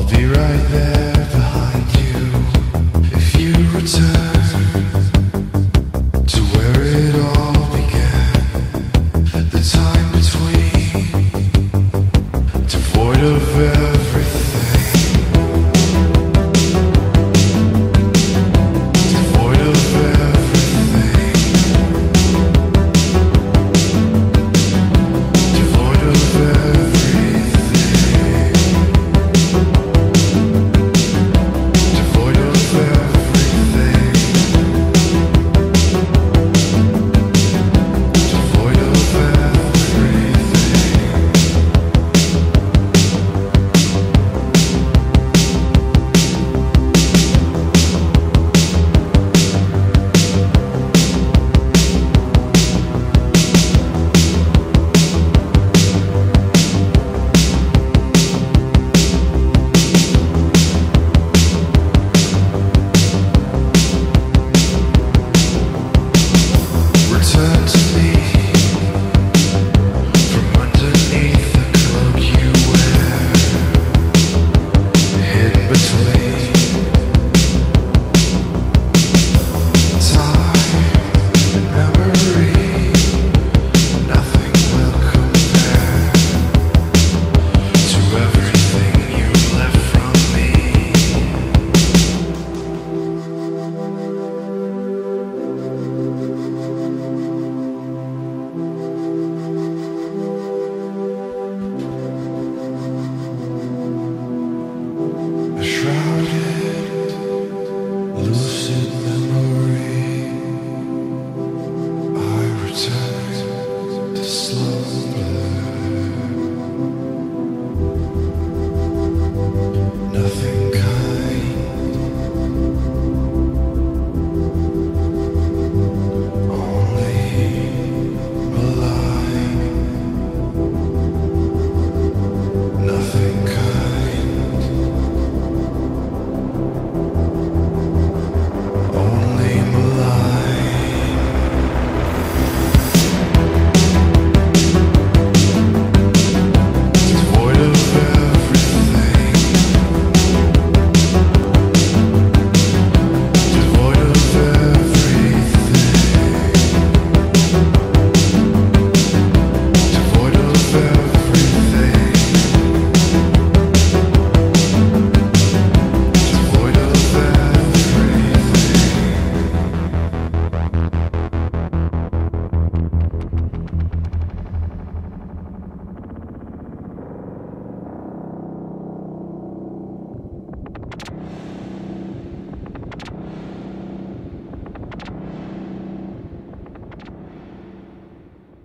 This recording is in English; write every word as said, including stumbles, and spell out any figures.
be right there behind you if you return to where it all began. The time between, devoid of everything, devoid of everything, devoid of everything. Devoid of everything. Devoid of return to me from underneath the cloak you wear, hidden between time and memory. Nothing will compare to everything you left from me. A shrouded, lucid memory. I return to slumber. Nothing